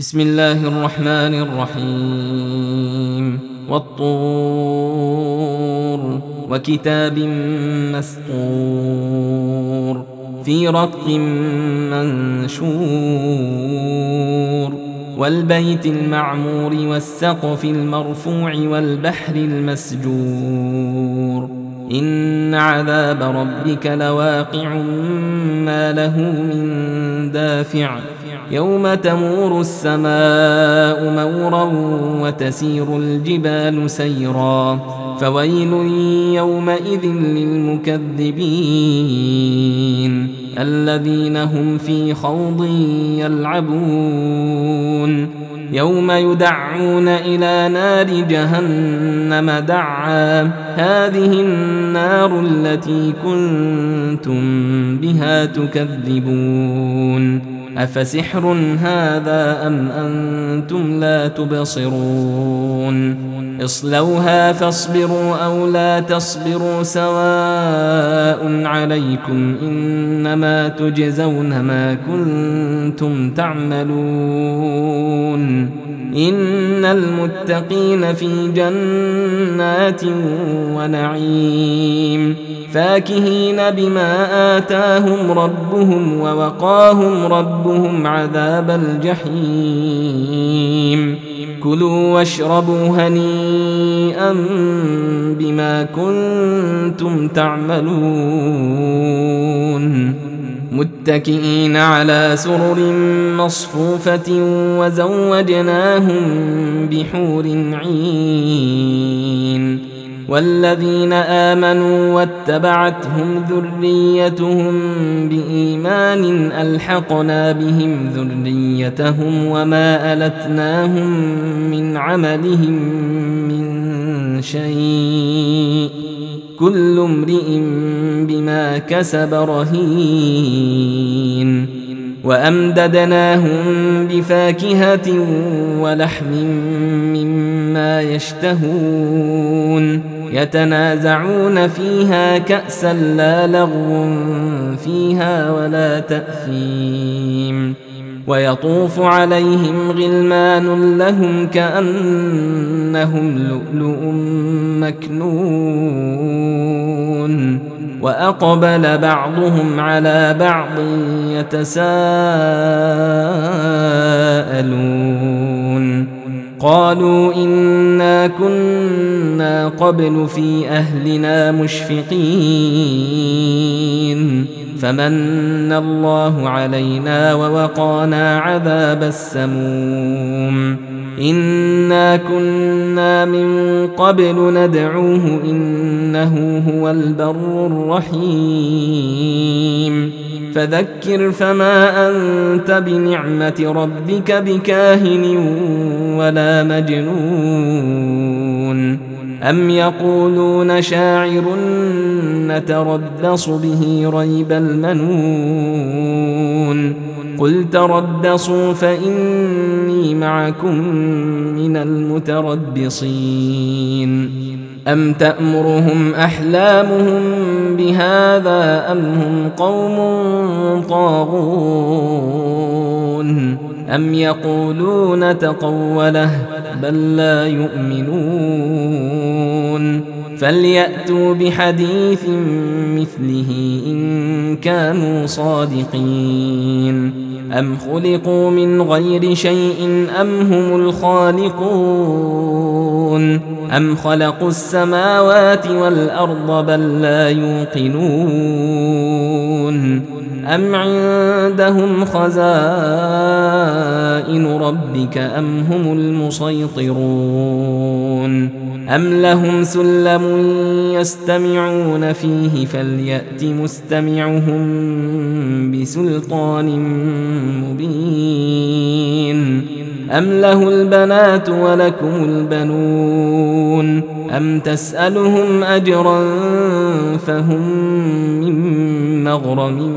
بسم الله الرحمن الرحيم والطور وكتاب مسطور في رق منشور والبيت المعمور والسقف المرفوع والبحر المسجور إن عذاب ربك لواقع ما له من دافع يوم تمور السماء مورا وتسير الجبال سيرا فويل يومئذ للمكذبين الذين هم في خوض يلعبون يوم يدعون إلى نار جهنم دعا هذه النار التي كنتم بها تكذبون أفسحر هذا أم أنتم لا تبصرون اصلوها فاصبروا أو لا تصبروا سواء عليكم إنما تجزون ما كنتم تعملون إن المتقين في جنات ونعيم فاكهين بما آتاهم ربهم ووقاهم ربهم عذاب الجحيم كلوا واشربوا هنيئا بما كنتم تعملون متكئين على سرر مصفوفة وزوجناهم بحور عين والذين آمنوا واتبعتهم ذريتهم بإيمان ألحقنا بهم ذريتهم وما ألتناهم من عملهم من شيء كل امرئ بما كسب رهين وأمددناهم بفاكهة ولحم مما يشتهون يتنازعون فيها كأسا لا لغو فيها ولا تأثيم ويطوف عليهم غلمان لهم كأنهم لؤلؤ مكنون وأقبل بعضهم على بعض يتساءلون قالوا إنا كنا قبل في أهلنا مشفقين فمن الله علينا ووقانا عذاب السموم إنا كنا من قبل ندعوه إنه هو البر الرحيم فذكر فما أنت بنعمة ربك بكاهن ولا مجنون أم يقولون شاعر نتربص به ريب المنون قل تربصوا فإني معكم من المتربصين أم تأمرهم أحلامهم بهذا أم هم قوم طاغون أم يقولون تقوله بل لا يؤمنون فليأتوا بحديث مثله إن كانوا صادقين أم خلقوا من غير شيء أم هم الخالقون أم خلقوا السماوات والأرض بل لا يوقنون أم عندهم خزائن ربك أم هم المسيطرون أم لهم سلم يستمعون فيه فليأت مستمعهم بسلطان مبين أم له البنات ولكم البنون أم تسألهم أجرا فهم من مغرم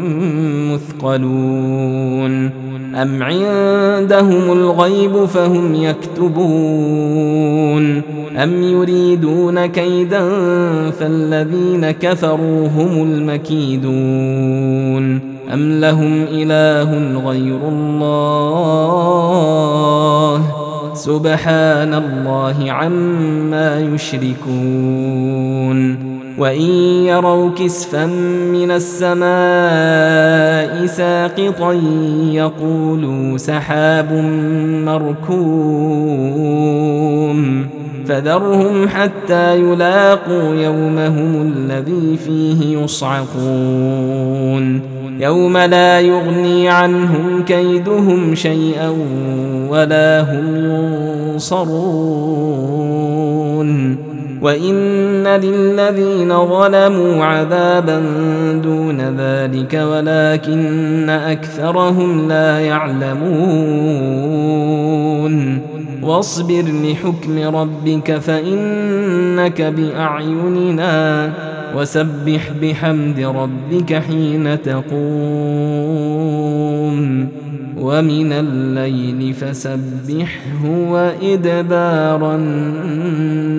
مثقلون أم عندهم الغيب فهم يكتبون أم يريدون كيدا فالذين كفروا هم المكيدون أم لهم إله غير الله سبحان الله عما يشركون وإن يروا كسفا من السماء ساقطا يقولوا سحاب مركوم فذرهم حتى يلاقوا يومهم الذي فيه يصعقون يوم لا يغني عنهم كيدهم شيئا ولا هم ينصرون وإن للذين ظلموا عذابا دون ذلك ولكن أكثرهم لا يعلمون واصبر لحكم ربك فإنك بأعيننا وسبح بحمد ربك حين تقوم ومن الليل فسبحه وإدبار النجوم